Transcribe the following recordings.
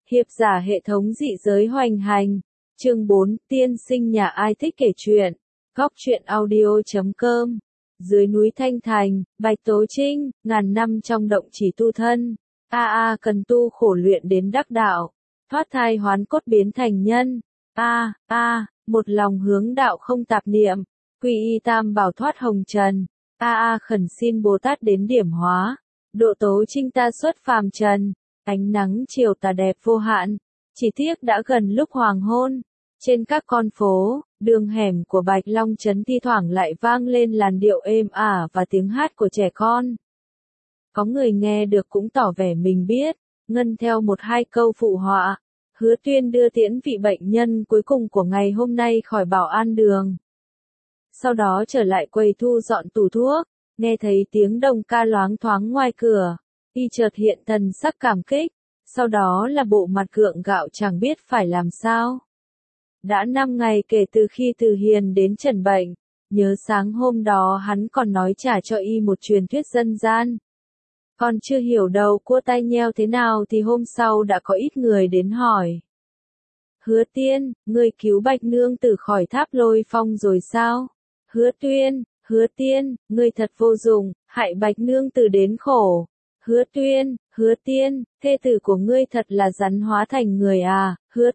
Hiệp giả hệ thống dị giới hoành hành. Chương 4, tiên sinh nhà ai thích kể chuyện. Góc truyện audio.com. Dưới núi Thanh Thành, Bạch Tố Trinh, ngàn năm trong động chỉ tu thân. Cần tu khổ luyện đến đắc đạo. Thoát thai hoán cốt biến thành nhân. Một lòng hướng đạo không tạp niệm. Quy y tam bảo thoát hồng trần. Khẩn xin Bồ Tát đến điểm hóa. Độ Tố Trinh ta xuất phàm trần. Ánh nắng chiều tà đẹp vô hạn. Chỉ tiếc đã gần lúc hoàng hôn. Trên các con phố, đường hẻm của Bạch Long Trấn thi thoảng lại vang lên làn điệu êm ả và tiếng hát của trẻ con. Có người nghe được cũng tỏ vẻ mình biết, ngân theo một hai câu phụ họa. Hứa Tuyên đưa tiễn vị bệnh nhân cuối cùng của ngày hôm nay khỏi Bảo An Đường. Sau đó trở lại quầy thu dọn tủ thuốc, nghe thấy tiếng đồng ca loáng thoáng ngoài cửa. Y chợt hiện thần sắc cảm kích, sau đó là bộ mặt gượng gạo chẳng biết phải làm sao. Đã 5 ngày kể từ khi Từ Hiền đến trần bệnh, nhớ sáng hôm đó hắn còn nói trả cho y một truyền thuyết dân gian. Còn chưa hiểu đầu cua tai nheo thế nào thì hôm sau đã có ít người đến hỏi. Hứa Tiên, ngươi cứu Bạch Nương Tử khỏi tháp Lôi Phong rồi sao? Hứa Tiên, ngươi thật vô dụng, hại Bạch Nương Tử đến khổ. Hứa Tiên, thê tử của ngươi thật là rắn hóa thành người à,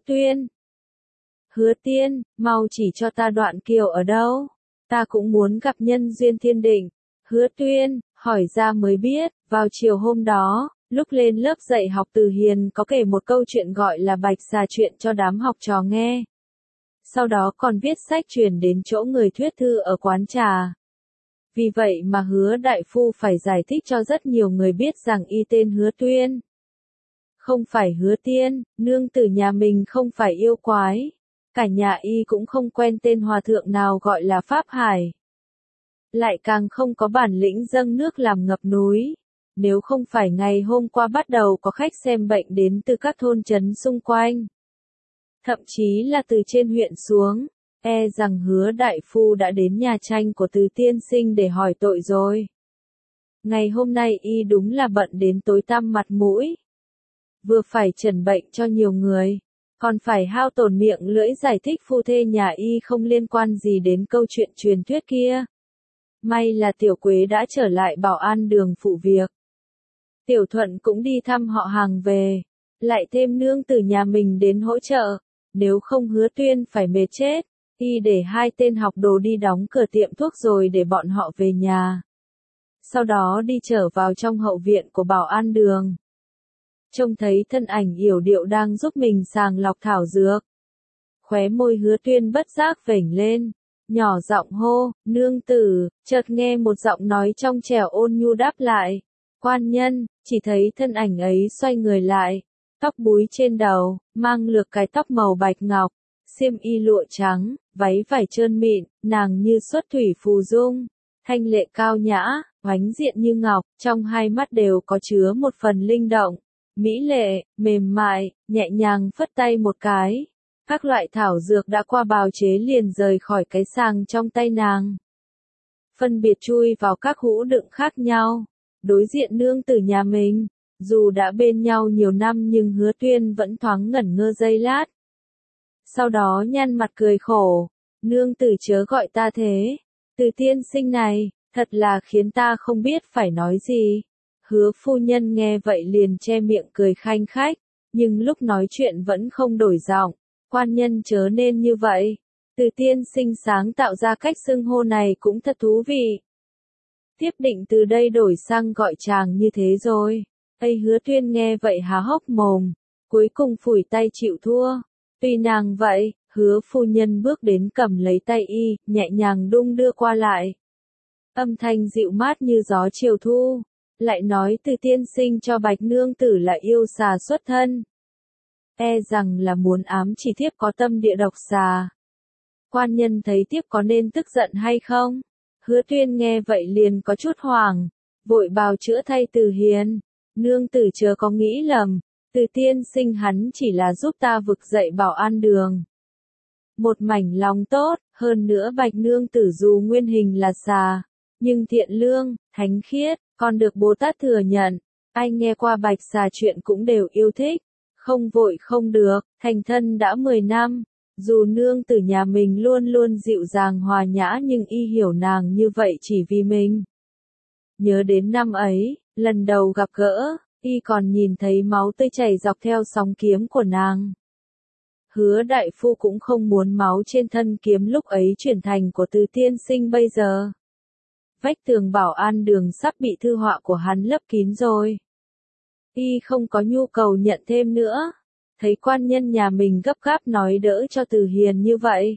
Hứa Tiên, mau chỉ cho ta Đoạn Kiều ở đâu? Ta cũng muốn gặp nhân duyên thiên định. Hứa Tuyên, hỏi ra mới biết, vào chiều hôm đó, lúc lên lớp dạy học Từ Hiền có kể một câu chuyện gọi là Bạch Xà chuyện cho đám học trò nghe. Sau đó còn viết sách truyền đến chỗ người thuyết thư ở quán trà. Vì vậy mà Hứa đại phu phải giải thích cho rất nhiều người biết rằng y tên Hứa Tuyên. Không phải Hứa Tiên, nương tử nhà mình không phải yêu quái. Cả nhà y cũng không quen tên hòa thượng nào gọi là Pháp Hải. Lại càng không có bản lĩnh dâng nước làm ngập núi. Nếu không phải ngày hôm qua bắt đầu có khách xem bệnh đến từ các thôn trấn xung quanh. Thậm chí là từ trên huyện xuống, rằng Hứa đại phu đã đến nhà tranh của Từ tiên sinh để hỏi tội rồi. Ngày hôm nay y đúng là bận đến tối tăm mặt mũi. Vừa phải trần bệnh cho nhiều người, còn phải hao tổn miệng lưỡi giải thích phu thê nhà y không liên quan gì đến câu chuyện truyền thuyết kia. May là Tiểu Quế đã trở lại Bảo An Đường phụ việc. Tiểu Thuận cũng đi thăm họ hàng về, lại thêm nương tử nhà mình đến hỗ trợ, nếu không Hứa Tuyên phải mệt chết. Y để hai tên học đồ đi đóng cửa tiệm thuốc rồi để bọn họ về nhà. Sau đó đi trở vào trong hậu viện của Bảo An Đường. Trông thấy thân ảnh yểu điệu đang giúp mình sàng lọc thảo dược. Khóe môi Hứa Tuyên bất giác vểnh lên, nhỏ giọng hô, nương tử, chợt nghe một giọng nói trong trẻo ôn nhu đáp lại. Quan nhân, chỉ thấy thân ảnh ấy xoay người lại, tóc búi trên đầu, mang lược cái tóc màu bạch ngọc, xiêm y lụa trắng, váy vải trơn mịn, nàng như xuất thủy phù dung, thanh lệ cao nhã, oánh diện như ngọc, trong hai mắt đều có chứa một phần linh động. Mỹ lệ, mềm mại, nhẹ nhàng phất tay một cái. Các loại thảo dược đã qua bào chế liền rời khỏi cái sàng trong tay nàng. Phân biệt chui vào các hũ đựng khác nhau. Đối diện nương tử nhà mình, dù đã bên nhau nhiều năm nhưng Hứa Tuyên vẫn thoáng ngẩn ngơ giây lát. Sau đó nhăn mặt cười khổ. Nương tử chớ gọi ta thế. Từ tiên sinh này, thật là khiến ta không biết phải nói gì. Hứa phu nhân nghe vậy liền che miệng cười khanh khách, nhưng lúc nói chuyện vẫn không đổi giọng. Quan nhân chớ nên như vậy. Từ tiên sinh sáng tạo ra cách xưng hô này cũng thật thú vị. Tiếp định từ đây đổi sang gọi chàng như thế rồi. Hứa Tuyên nghe vậy há hốc mồm, cuối cùng phủi tay chịu thua. Tuy nàng vậy, Hứa phu nhân bước đến cầm lấy tay y, nhẹ nhàng đung đưa qua lại. Âm thanh dịu mát như gió chiều thu. Lại nói Từ tiên sinh cho Bạch Nương Tử là yêu xà xuất thân. Rằng là muốn ám chỉ thiếp có tâm địa độc xà. Quan nhân thấy thiếp có nên tức giận hay không? Hứa Tuyên nghe vậy liền có chút hoảng, vội bào chữa thay Từ Hiền. Nương tử chớ có nghĩ lầm, Từ tiên sinh hắn chỉ là giúp ta vực dậy Bảo An Đường. Một mảnh lòng tốt, hơn nữa Bạch Nương Tử dù nguyên hình là xà, nhưng thiện lương, thánh khiết, còn được Bồ Tát thừa nhận. Ai nghe qua Bạch Xà chuyện cũng đều yêu thích. Không vội không được, thành thân đã 10 năm. Dù nương tử nhà mình luôn luôn dịu dàng hòa nhã nhưng y hiểu nàng như vậy chỉ vì mình. Nhớ đến năm ấy, lần đầu gặp gỡ, y còn nhìn thấy máu tươi chảy dọc theo sóng kiếm của nàng. Hứa đại phu cũng không muốn máu trên thân kiếm lúc ấy chuyển thành của Từ tiên sinh bây giờ. Vách tường bảo an đường sắp bị thư họa của hắn lấp kín rồi. Y không có nhu cầu nhận thêm nữa. Thấy quan nhân nhà mình gấp gáp nói đỡ cho Từ Hiền như vậy.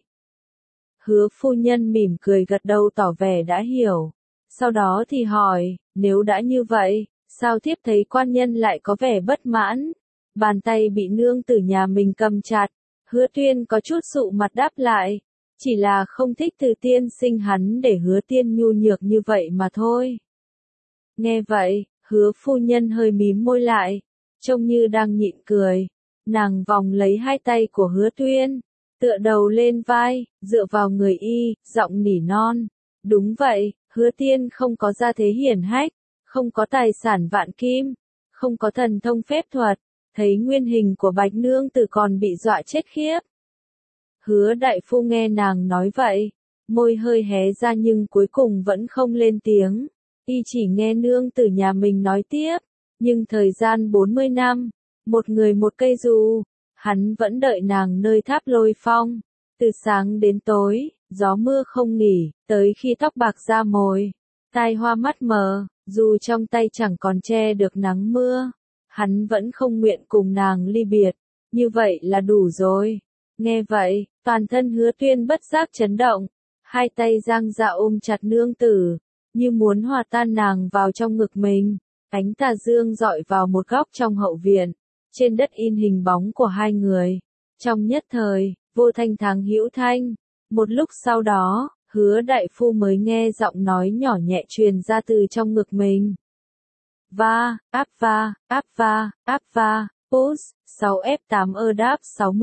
Hứa phu nhân mỉm cười gật đầu tỏ vẻ đã hiểu. Sau đó thì hỏi, nếu đã như vậy, sao thiếp thấy quan nhân lại có vẻ bất mãn? Bàn tay bị nương tử nhà mình cầm chặt. Hứa Tuyên có chút sụ mặt đáp lại. Chỉ là không thích Từ tiên sinh hắn để Hứa Tiên nhu nhược như vậy mà thôi. Nghe vậy, Hứa phu nhân hơi mím môi lại, trông như đang nhịn cười. Nàng vòng lấy hai tay của Hứa Tuyên, tựa đầu lên vai, dựa vào người y, giọng nỉ non. Đúng vậy, Hứa Tiên không có gia thế hiển hách, không có tài sản vạn kim, không có thần thông phép thuật, thấy nguyên hình của Bạch nương tử còn bị dọa chết khiếp. Hứa đại phu nghe nàng nói vậy, môi hơi hé ra nhưng cuối cùng vẫn không lên tiếng. Y chỉ nghe nương tử nhà mình nói tiếp, nhưng thời gian 40 năm, một người một cây dù, hắn vẫn đợi nàng nơi tháp Lôi Phong, từ sáng đến tối, gió mưa không nghỉ, tới khi tóc bạc ra mồi, tai hoa mắt mờ, dù trong tay chẳng còn che được nắng mưa, hắn vẫn không nguyện cùng nàng ly biệt, như vậy là đủ rồi. Nghe vậy, toàn thân Hứa Tuyên bất giác chấn động, hai tay dang dạo ôm chặt nương tử, như muốn hòa tan nàng vào trong ngực mình. Ánh tà dương dọi vào một góc trong hậu viện, trên đất in hình bóng của hai người. Trong nhất thời, vô thanh thắng hữu thanh. Một lúc sau đó, Hứa đại phu mới nghe giọng nói nhỏ nhẹ truyền ra từ trong ngực mình. Va, áp va, áp va, áp va, push, 6F8 đáp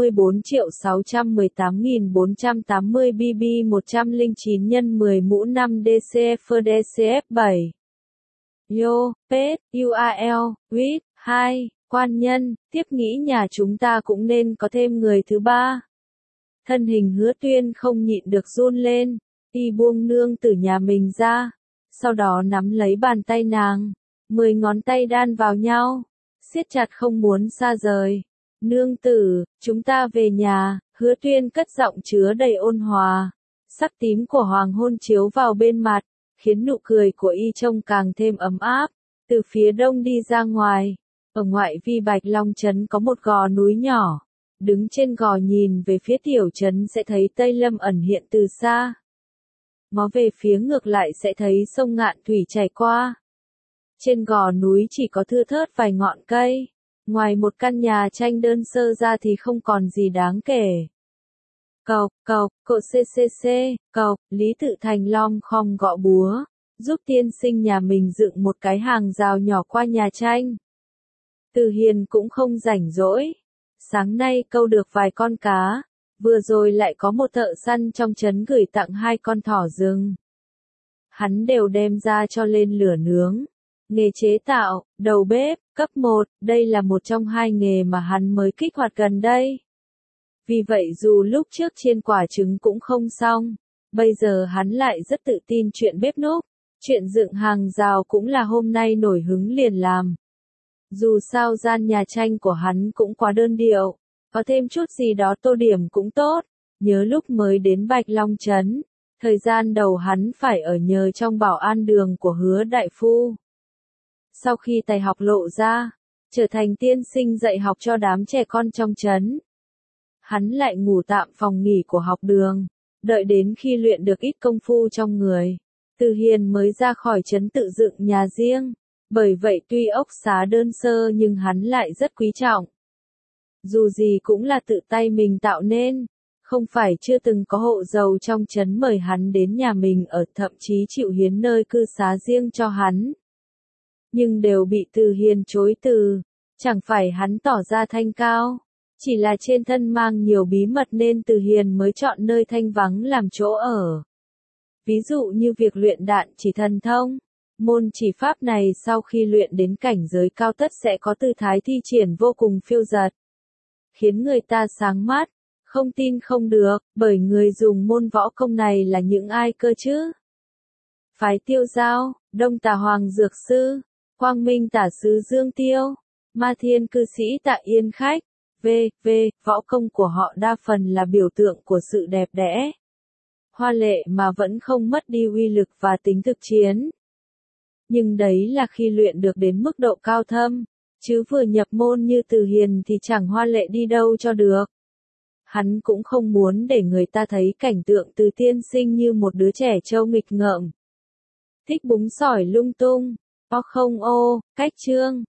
64.618.480 BB 109 x 10 mũ 5 DCF DCF 7. Yo, Pet, UAL, With, 2, quan nhân, tiếp nghĩ nhà chúng ta cũng nên có thêm người thứ ba. Thân hình Hứa Tuyên không nhịn được run lên, y buông nương tử nhà mình ra, sau đó nắm lấy bàn tay nàng, 10 ngón tay đan vào nhau, siết chặt không muốn xa rời. Nương tử, chúng ta về nhà, Hứa Tuyên cất giọng chứa đầy ôn hòa, sắc tím của hoàng hôn chiếu vào bên mặt, khiến nụ cười của y trông càng thêm ấm áp. Từ phía đông đi ra ngoài, ở ngoại vi Bạch Long Trấn có một gò núi nhỏ. Đứng trên gò nhìn về phía tiểu trấn sẽ thấy Tây Lâm ẩn hiện từ xa. Ngó về phía ngược lại sẽ thấy sông Ngạn Thủy chảy qua. Trên gò núi chỉ có thưa thớt vài ngọn cây. Ngoài một căn nhà tranh đơn sơ ra thì không còn gì đáng kể. Cậu CCC, Lý Tự Thành lom khom gõ búa, giúp tiên sinh nhà mình dựng một cái hàng rào nhỏ qua nhà tranh. Từ Hiền cũng không rảnh rỗi. Sáng nay câu được vài con cá, vừa rồi lại có một thợ săn trong trấn gửi tặng 2 con thỏ rừng. Hắn đều đem ra cho lên lửa nướng. Nghề chế tạo, đầu bếp, cấp 1, đây là một trong 2 nghề mà hắn mới kích hoạt gần đây. Vì vậy dù lúc trước chiên quả trứng cũng không xong, bây giờ hắn lại rất tự tin chuyện bếp núc, chuyện dựng hàng rào cũng là hôm nay nổi hứng liền làm. Dù sao gian nhà tranh của hắn cũng quá đơn điệu, có thêm chút gì đó tô điểm cũng tốt. Nhớ lúc mới đến Bạch Long Trấn, thời gian đầu hắn phải ở nhờ trong bảo an đường của Hứa đại phu. Sau khi tài học lộ ra, trở thành tiên sinh dạy học cho đám trẻ con trong trấn. Hắn lại ngủ tạm phòng nghỉ của học đường, đợi đến khi luyện được ít công phu trong người, Từ Hiền mới ra khỏi trấn tự dựng nhà riêng. Bởi vậy tuy ốc xá đơn sơ nhưng hắn lại rất quý trọng. Dù gì cũng là tự tay mình tạo nên, không phải chưa từng có hộ giàu trong trấn mời hắn đến nhà mình ở, thậm chí chịu hiến nơi cư xá riêng cho hắn. Nhưng đều bị Từ Hiền chối từ, chẳng phải hắn tỏ ra thanh cao, chỉ là trên thân mang nhiều bí mật nên Từ Hiền mới chọn nơi thanh vắng làm chỗ ở. Ví dụ như việc luyện đạn chỉ thần thông. Môn chỉ pháp này sau khi luyện đến cảnh giới cao tất sẽ có tư thái thi triển vô cùng phiêu dật. khiến người ta sáng mắt, không tin không được, bởi người dùng môn võ công này là những ai cơ chứ? Phái Tiêu Giao, Đông Tà Hoàng Dược Sư, Quang Minh Tả Sứ Dương Tiêu, Ma Thiên Cư Sĩ Tạ Yên Khách, v.v. Võ công của họ đa phần là biểu tượng của sự đẹp đẽ, hoa lệ mà vẫn không mất đi uy lực và tính thực chiến. Nhưng đấy là khi luyện được đến mức độ cao thâm, chứ vừa nhập môn như Từ Hiền thì chẳng hoa lệ đi đâu cho được. Hắn cũng không muốn để người ta thấy cảnh tượng Từ tiên sinh như một đứa trẻ trâu nghịch ngợm, thích búng sỏi lung tung. Cách chương